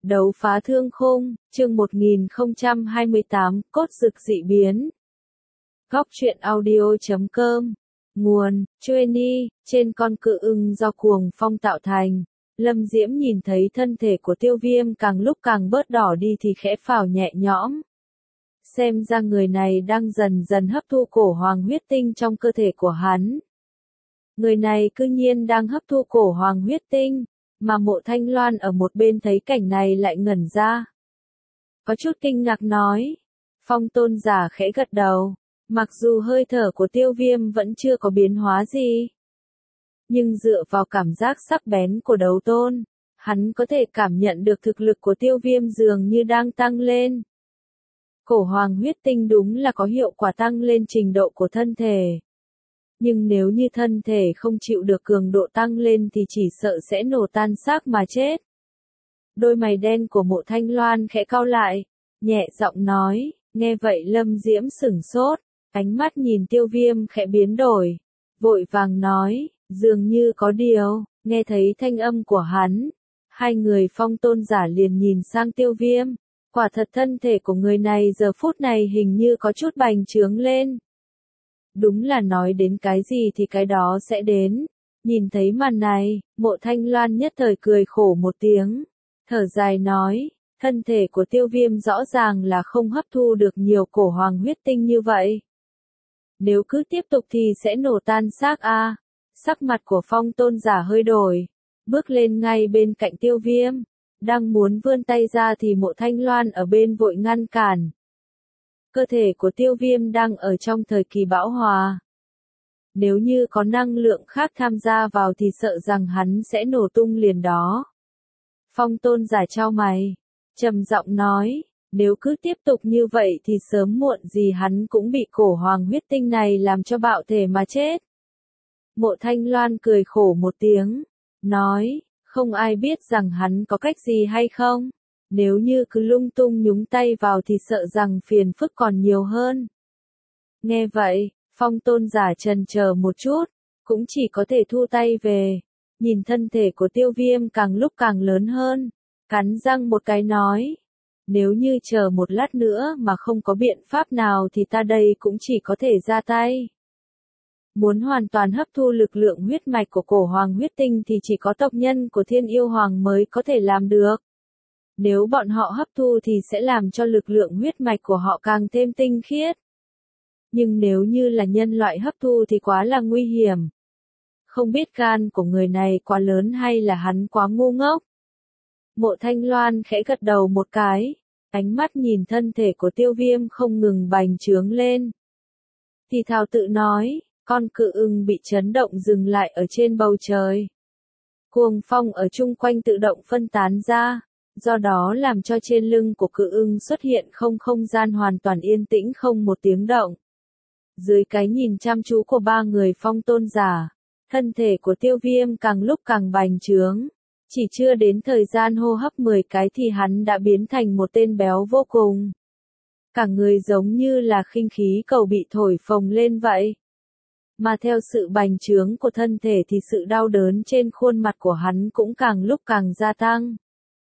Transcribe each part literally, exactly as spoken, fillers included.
Đấu phá thương khung, chương một nghìn không trăm hai mươi tám, cốt dực dị biến. Góc truyện audio chấm com. Nguồn, Chueni, trên con cự ưng do cuồng phong tạo thành. Lâm Diễm nhìn thấy thân thể của Tiêu Viêm càng lúc càng bớt đỏ đi thì khẽ phào nhẹ nhõm. Xem ra người này đang dần dần hấp thu cổ hoàng huyết tinh trong cơ thể của hắn. Người này cư nhiên đang hấp thu cổ hoàng huyết tinh, mà Mộ Thanh Loan ở một bên thấy cảnh này lại ngẩn ra. Có chút kinh ngạc nói. Phong tôn giả khẽ gật đầu. Mặc dù hơi thở của Tiêu Viêm vẫn chưa có biến hóa gì, nhưng dựa vào cảm giác sắc bén của đấu tôn, hắn có thể cảm nhận được thực lực của Tiêu Viêm dường như đang tăng lên. Cổ hoàng huyết tinh đúng là có hiệu quả tăng lên trình độ của thân thể. Nhưng nếu như thân thể không chịu được cường độ tăng lên thì chỉ sợ sẽ nổ tan xác mà chết. Đôi mày đen của Mộ Thanh Loan khẽ cau lại, nhẹ giọng nói. Nghe vậy Lâm Diễm sửng sốt, ánh mắt nhìn Tiêu Viêm khẽ biến đổi, vội vàng nói, dường như có điều. Nghe thấy thanh âm của hắn, hai người phong tôn giả liền nhìn sang Tiêu Viêm. Quả thật thân thể của người này giờ phút này hình như có chút bành trướng lên. Đúng là nói đến cái gì thì cái đó sẽ đến. Nhìn thấy màn này, Mộ Thanh Loan nhất thời cười khổ một tiếng, thở dài nói, thân thể của Tiêu Viêm rõ ràng là không hấp thu được nhiều cổ hoàng huyết tinh như vậy. Nếu cứ tiếp tục thì sẽ nổ tan xác a. Sắc mặt của phong tôn giả hơi đổi, bước lên ngay bên cạnh Tiêu Viêm, đang muốn vươn tay ra thì Mộ Thanh Loan ở bên vội ngăn cản. Cơ thể của Tiêu Viêm đang ở trong thời kỳ bão hòa. Nếu như có năng lượng khác tham gia vào thì sợ rằng hắn sẽ nổ tung liền đó. Phong tôn giả chau mày, trầm giọng nói, nếu cứ tiếp tục như vậy thì sớm muộn gì hắn cũng bị cổ hoàng huyết tinh này làm cho bạo thể mà chết. Mộ Thanh Loan cười khổ một tiếng, nói, không ai biết rằng hắn có cách gì hay không. Nếu như cứ lung tung nhúng tay vào thì sợ rằng phiền phức còn nhiều hơn. Nghe vậy, phong tôn giả chần chờ một chút, cũng chỉ có thể thu tay về, nhìn thân thể của Tiêu Viêm càng lúc càng lớn hơn, cắn răng một cái nói, nếu như chờ một lát nữa mà không có biện pháp nào thì ta đây cũng chỉ có thể ra tay. Muốn hoàn toàn hấp thu lực lượng huyết mạch của cổ hoàng huyết tinh thì chỉ có tộc nhân của Thiên Yêu Hoàng mới có thể làm được. Nếu bọn họ hấp thu thì sẽ làm cho lực lượng huyết mạch của họ càng thêm tinh khiết. Nhưng nếu như là nhân loại hấp thu thì quá là nguy hiểm. Không biết gan của người này quá lớn hay là hắn quá ngu ngốc. Mộ Thanh Loan khẽ gật đầu một cái, ánh mắt nhìn thân thể của Tiêu Viêm không ngừng bành trướng lên. Thì thào tự nói, con cự ưng bị chấn động dừng lại ở trên bầu trời. Cuồng phong ở chung quanh tự động phân tán ra, do đó làm cho trên lưng của cự ưng xuất hiện không không gian hoàn toàn yên tĩnh không một tiếng động. Dưới cái nhìn chăm chú của ba người phong tôn giả, thân thể của Tiêu Viêm càng lúc càng bành trướng. Chỉ chưa đến thời gian hô hấp mười cái thì hắn đã biến thành một tên béo vô cùng. Cả người giống như là khinh khí cầu bị thổi phồng lên vậy. Mà theo sự bành trướng của thân thể thì sự đau đớn trên khuôn mặt của hắn cũng càng lúc càng gia tăng.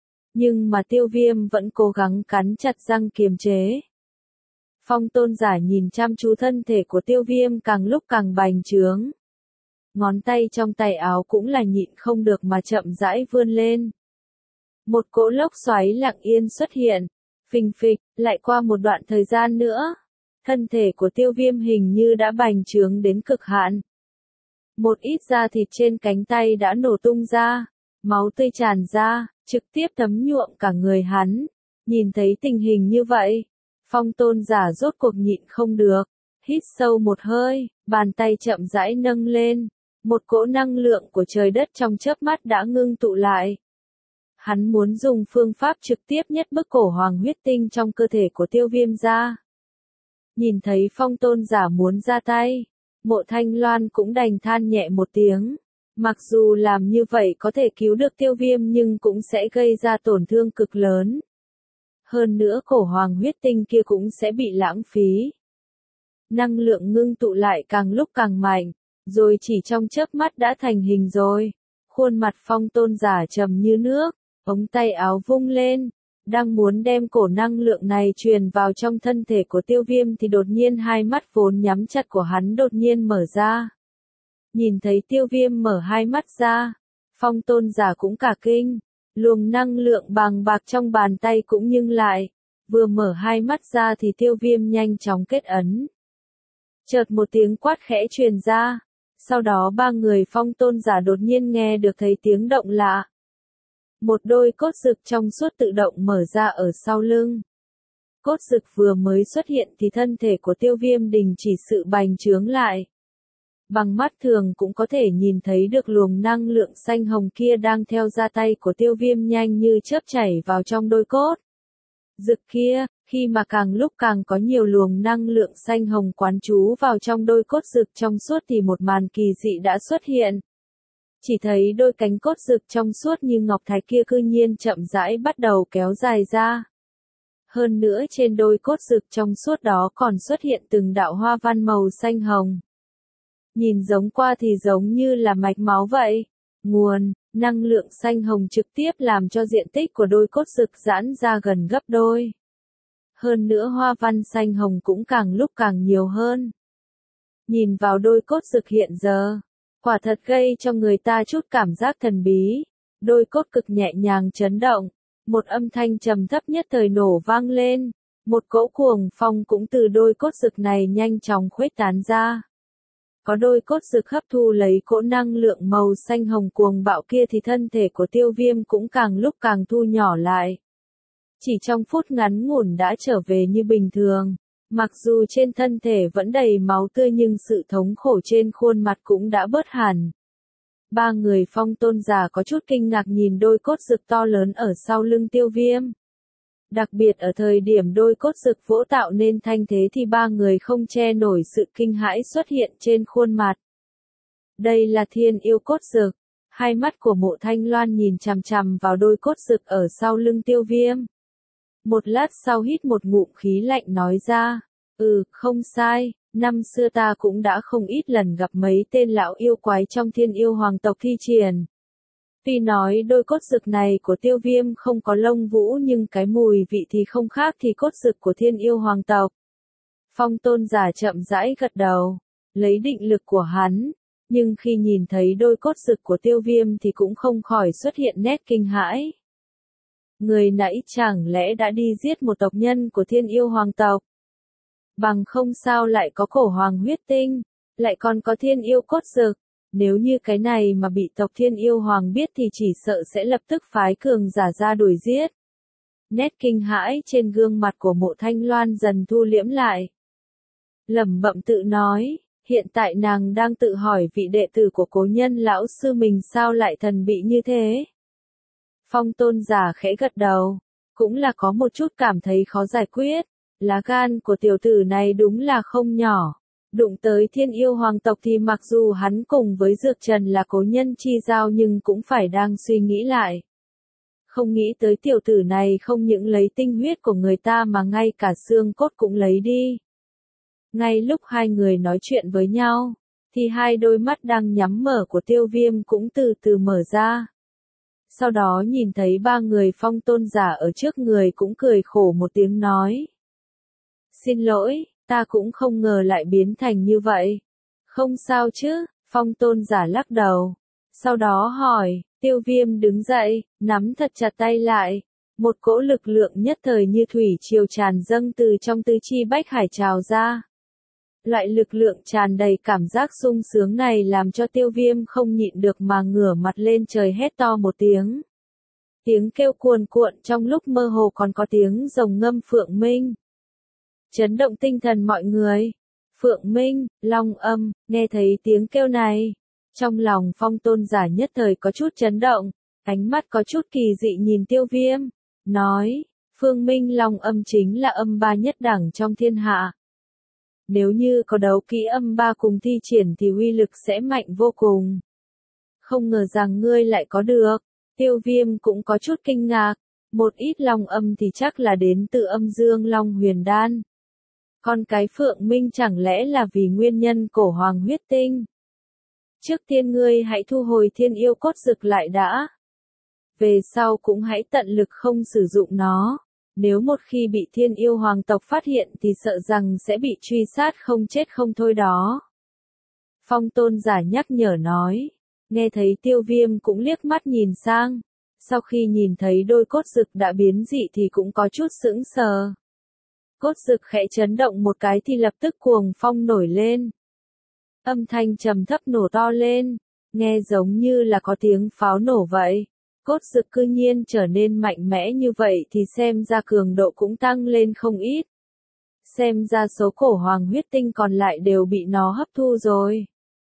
Nhưng mà Tiêu Viêm vẫn cố gắng cắn chặt răng kiềm chế. Phong tôn giả nhìn chăm chú thân thể của Tiêu Viêm càng lúc càng bành trướng. Ngón tay trong tay áo cũng là nhịn không được mà chậm rãi vươn lên. Một cỗ lốc xoáy lặng yên xuất hiện, phình phịch, lại qua một đoạn thời gian nữa. Thân thể của Tiêu Viêm hình như đã bành trướng đến cực hạn. Một ít da thịt trên cánh tay đã nổ tung ra, máu tươi tràn ra, trực tiếp thấm nhuộm cả người hắn. Nhìn thấy tình hình như vậy, phong tôn giả rốt cuộc nhịn không được, hít sâu một hơi, bàn tay chậm rãi nâng lên, một cỗ năng lượng của trời đất trong chớp mắt đã ngưng tụ lại. Hắn muốn dùng phương pháp trực tiếp nhất bức cổ hoàng huyết tinh trong cơ thể của Tiêu Viêm ra. Nhìn thấy phong tôn giả muốn ra tay, Mộ Thanh Loan cũng đành than nhẹ một tiếng. Mặc dù làm như vậy có thể cứu được Tiêu Viêm nhưng cũng sẽ gây ra tổn thương cực lớn. Hơn nữa cổ hoàng huyết tinh kia cũng sẽ bị lãng phí. Năng lượng ngưng tụ lại càng lúc càng mạnh, rồi chỉ trong chớp mắt đã thành hình rồi. Khuôn mặt phong tôn giả trầm như nước, ống tay áo vung lên, đang muốn đem cổ năng lượng này truyền vào trong thân thể của Tiêu Viêm thì đột nhiên hai mắt vốn nhắm chặt của hắn đột nhiên mở ra. Nhìn thấy Tiêu Viêm mở hai mắt ra, Phong Tôn giả cũng cả kinh, luồng năng lượng bàng bạc trong bàn tay cũng ngưng lại, vừa mở hai mắt ra thì Tiêu Viêm nhanh chóng kết ấn. Chợt một tiếng quát khẽ truyền ra, sau đó ba người Phong Tôn giả đột nhiên nghe được thấy tiếng động lạ. Một đôi cốt rực trong suốt tự động mở ra ở sau lưng. Cốt rực vừa mới xuất hiện thì thân thể của Tiêu Viêm đình chỉ sự bành trướng lại. Bằng mắt thường cũng có thể nhìn thấy được luồng năng lượng xanh hồng kia đang theo ra tay của Tiêu Viêm nhanh như chớp chảy vào trong đôi cốt rực kia, khi mà càng lúc càng có nhiều luồng năng lượng xanh hồng quán trú vào trong đôi cốt rực trong suốt thì một màn kỳ dị đã xuất hiện. Chỉ thấy đôi cánh cốt rực trong suốt như ngọc thạch kia cư nhiên chậm rãi bắt đầu kéo dài ra. Hơn nữa trên đôi cốt rực trong suốt đó còn xuất hiện từng đạo hoa văn màu xanh hồng. Nhìn giống qua thì giống như là mạch máu vậy. Nguồn, năng lượng xanh hồng trực tiếp làm cho diện tích của đôi cốt rực giãn ra gần gấp đôi. Hơn nữa hoa văn xanh hồng cũng càng lúc càng nhiều hơn. Nhìn vào đôi cốt rực hiện giờ, quả thật gây cho người ta chút cảm giác thần bí. Đôi cốt cực nhẹ nhàng chấn động, một âm thanh trầm thấp nhất thời nổ vang lên, một cỗ cuồng phong cũng từ đôi cốt rực này nhanh chóng khuếch tán ra. Có đôi cốt rực hấp thu lấy cỗ năng lượng màu xanh hồng cuồng bạo kia thì thân thể của Tiêu Viêm cũng càng lúc càng thu nhỏ lại. Chỉ trong phút ngắn ngủn đã trở về như bình thường, mặc dù trên thân thể vẫn đầy máu tươi nhưng sự thống khổ trên khuôn mặt cũng đã bớt hẳn. Ba người Phong Tôn giả có chút kinh ngạc nhìn đôi cốt rực to lớn ở sau lưng Tiêu Viêm. Đặc biệt ở thời điểm đôi cốt rực vỗ tạo nên thanh thế thì ba người không che nổi sự kinh hãi xuất hiện trên khuôn mặt. Đây là thiên yêu cốt rực. Hai mắt của Mộ Thanh Loan nhìn chằm chằm vào đôi cốt rực ở sau lưng Tiêu Viêm. Một lát sau hít một ngụm khí lạnh nói ra, ừ, không sai, năm xưa ta cũng đã không ít lần gặp mấy tên lão yêu quái trong thiên yêu hoàng tộc thi triển. Tuy nói đôi cốt rực này của Tiêu Viêm không có lông vũ nhưng cái mùi vị thì không khác thì cốt rực của thiên yêu hoàng tộc. Phong Tôn giả chậm rãi gật đầu, lấy định lực của hắn, nhưng khi nhìn thấy đôi cốt rực của Tiêu Viêm thì cũng không khỏi xuất hiện nét kinh hãi. Người nãy chẳng lẽ đã đi giết một tộc nhân của thiên yêu hoàng tộc? Bằng không sao lại có cổ hoàng huyết tinh, lại còn có thiên yêu cốt rực. Nếu như cái này mà bị tộc thiên yêu hoàng biết thì chỉ sợ sẽ lập tức phái cường giả ra đuổi giết. Nét kinh hãi trên gương mặt của Mộ Thanh Loan dần thu liễm lại. Lẩm bẩm tự nói, hiện tại nàng đang tự hỏi vị đệ tử của cố nhân lão sư mình sao lại thần bị như thế. Phong Tôn giả khẽ gật đầu, cũng là có một chút cảm thấy khó giải quyết, lá gan của tiểu tử này đúng là không nhỏ. Đụng tới thiên yêu hoàng tộc thì mặc dù hắn cùng với Dược Trần là cố nhân chi giao nhưng cũng phải đang suy nghĩ lại. Không nghĩ tới tiểu tử này không những lấy tinh huyết của người ta mà ngay cả xương cốt cũng lấy đi. Ngay lúc hai người nói chuyện với nhau, thì hai đôi mắt đang nhắm mở của Tiêu Viêm cũng từ từ mở ra. Sau đó nhìn thấy ba người Phong Tôn giả ở trước người cũng cười khổ một tiếng nói. Xin lỗi. Ta cũng không ngờ lại biến thành như vậy. Không sao chứ, Phong Tôn giả lắc đầu. Sau đó hỏi, Tiêu Viêm đứng dậy, nắm thật chặt tay lại. Một cỗ lực lượng nhất thời như thủy triều tràn dâng từ trong tứ chi bách hải trào ra. Loại lực lượng tràn đầy cảm giác sung sướng này làm cho Tiêu Viêm không nhịn được mà ngửa mặt lên trời hét to một tiếng. Tiếng kêu cuồn cuộn trong lúc mơ hồ còn có tiếng rồng ngâm Phượng Minh. Chấn động tinh thần mọi người. Phượng Minh, Long Âm, nghe thấy tiếng kêu này. Trong lòng Phong Tôn giả nhất thời có chút chấn động, ánh mắt có chút kỳ dị nhìn Tiêu Viêm. Nói, Phương Minh Long Âm chính là âm ba nhất đẳng trong thiên hạ. Nếu như có đấu kỹ âm ba cùng thi triển thì uy lực sẽ mạnh vô cùng. Không ngờ rằng ngươi lại có được. Tiêu Viêm cũng có chút kinh ngạc. Một ít Long Âm thì chắc là đến từ âm dương Long Huyền Đan. Còn cái Phượng Minh chẳng lẽ là vì nguyên nhân cổ hoàng huyết tinh? Trước tiên ngươi hãy thu hồi thiên yêu cốt rực lại đã. Về sau cũng hãy tận lực không sử dụng nó. Nếu một khi bị thiên yêu hoàng tộc phát hiện thì sợ rằng sẽ bị truy sát không chết không thôi đó. Phong tôn giả nhắc nhở nói. Nghe thấy Tiêu Viêm cũng liếc mắt nhìn sang. Sau khi nhìn thấy đôi cốt dực đã biến dị thì cũng có chút sững sờ. Cốt dực khẽ chấn động một cái thì lập tức cuồng phong nổi lên. Âm thanh trầm thấp nổ to lên, nghe giống như là có tiếng pháo nổ vậy. Cốt dực cư nhiên trở nên mạnh mẽ như vậy thì xem ra cường độ cũng tăng lên không ít. Xem ra số cổ hoàng huyết tinh còn lại đều bị nó hấp thu rồi.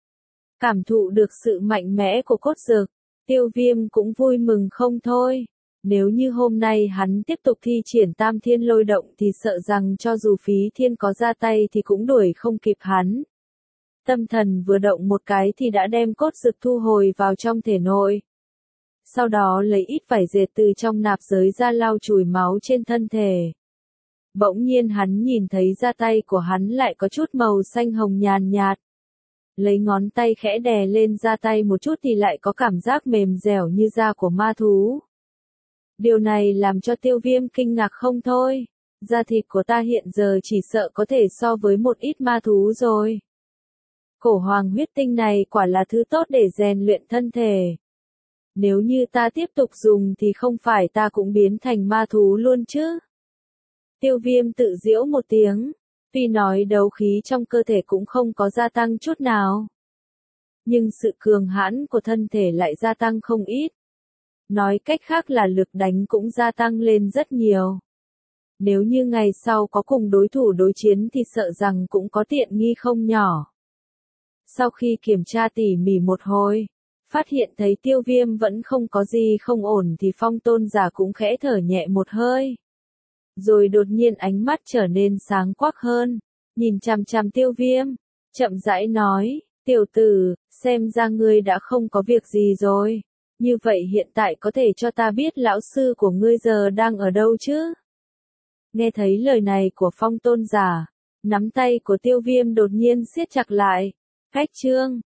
Cảm thụ được sự mạnh mẽ của cốt dực, Tiêu Viêm cũng vui mừng không thôi. Nếu như hôm nay hắn tiếp tục thi triển tam thiên lôi động thì sợ rằng cho dù phí thiên có ra tay thì cũng đuổi không kịp hắn. Tâm thần vừa động một cái thì đã đem cốt dực thu hồi vào trong thể nội. Sau đó lấy ít vải dệt từ trong nạp giới ra lau chùi máu trên thân thể. Bỗng nhiên hắn nhìn thấy da tay của hắn lại có chút màu xanh hồng nhàn nhạt. Lấy ngón tay khẽ đè lên da tay một chút thì lại có cảm giác mềm dẻo như da của ma thú. Điều này làm cho Tiêu Viêm kinh ngạc không thôi. Da thịt của ta hiện giờ chỉ sợ có thể so với một ít ma thú rồi. Cổ hoàng huyết tinh này quả là thứ tốt để rèn luyện thân thể. Nếu như ta tiếp tục dùng thì không phải ta cũng biến thành ma thú luôn chứ. Tiêu Viêm tự giễu một tiếng. Tuy nói đấu khí trong cơ thể cũng không có gia tăng chút nào. Nhưng sự cường hãn của thân thể lại gia tăng không ít. Nói cách khác là lực đánh cũng gia tăng lên rất nhiều. Nếu như ngày sau có cùng đối thủ đối chiến thì sợ rằng cũng có tiện nghi không nhỏ. Sau khi kiểm tra tỉ mỉ một hồi, phát hiện thấy Tiêu Viêm vẫn không có gì không ổn thì Phong tôn giả cũng khẽ thở nhẹ một hơi. Rồi đột nhiên ánh mắt trở nên sáng quắc hơn, nhìn chằm chằm Tiêu Viêm, chậm rãi nói, tiểu tử, xem ra ngươi đã không có việc gì rồi. Như vậy hiện tại có thể cho ta biết lão sư của ngươi giờ đang ở đâu chứ? Nghe thấy lời này của Phong tôn giả, nắm tay của Tiêu Viêm đột nhiên siết chặt lại. Cách chương